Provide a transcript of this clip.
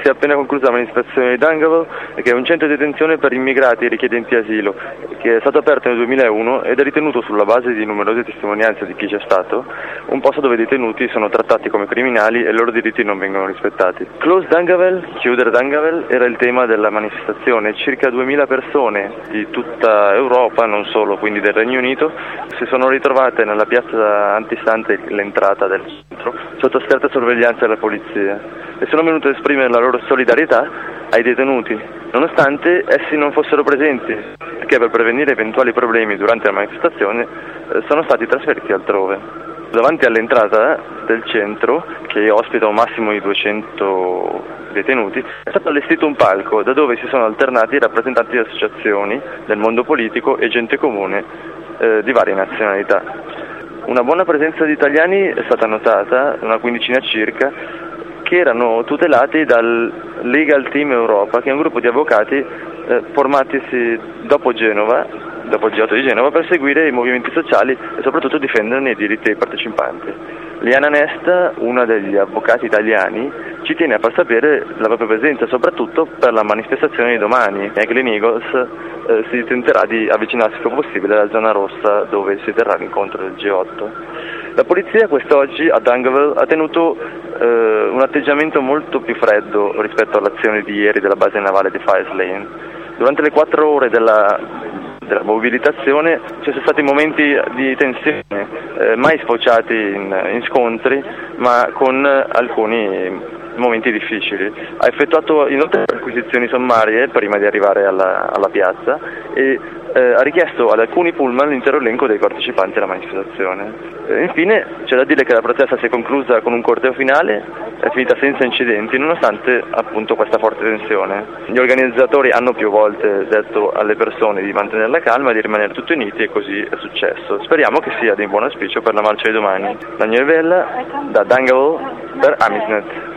si è appena conclusa la manifestazione di Dungavel, che è un centro di detenzione per immigrati e richiedenti asilo, che è stato aperto nel 2001 ed è ritenuto, sulla base di numerose testimonianze di chi c'è stato, un posto dove i detenuti sono trattati come criminali e i loro diritti non vengono rispettati. Close Dungavel, chiudere Dungavel, era il tema della manifestazione. Circa 2000 persone di tutta Europa, non solo, quindi del Regno Unito, si sono ritrovate nella piazza antistante l'entrata del centro, sotto stretta sorveglianza della polizia, e sono venute ad esprimere la loro solidarietà ai detenuti, nonostante essi non fossero presenti, perché per prevenire eventuali problemi durante la manifestazione sono stati trasferiti altrove. Davanti all'entrata del centro, che ospita un massimo di 200 detenuti, è stato allestito un palco da dove si sono alternati rappresentanti di associazioni del mondo politico e gente comune di varie nazionalità. Una buona presenza di italiani è stata notata, una quindicina circa, che erano tutelati dal Legal Team Europa, che è un gruppo di avvocati formatisi dopo il G8 di Genova, per seguire i movimenti sociali e soprattutto difenderne i diritti dei partecipanti. Liana Nesta, una degli avvocati italiani, ci tiene a far sapere la propria presenza, soprattutto per la manifestazione di domani. Glen Eagles si tenterà di avvicinarsi il più possibile alla zona rossa dove si terrà l'incontro del G8. La polizia quest'oggi a Dungavel ha tenuto un atteggiamento molto più freddo rispetto all'azione di ieri della base navale di Files Lane. Durante le 4 ore della mobilitazione ci sono stati momenti di tensione, mai sfociati in scontri, ma con alcuni momenti difficili. Ha effettuato inoltre perquisizioni sommarie prima di arrivare alla piazza e ha richiesto ad alcuni pullman l'intero elenco dei partecipanti alla manifestazione. Infine c'è da dire che la protesta si è conclusa con un corteo finale, è finita senza incidenti, nonostante appunto questa forte tensione. Gli organizzatori hanno più volte detto alle persone di mantenere la calma e di rimanere tutti uniti, e così è successo. Speriamo che sia di buon auspicio per la marcia di domani. Daniel Vella, da Dungavel, per Amisnet.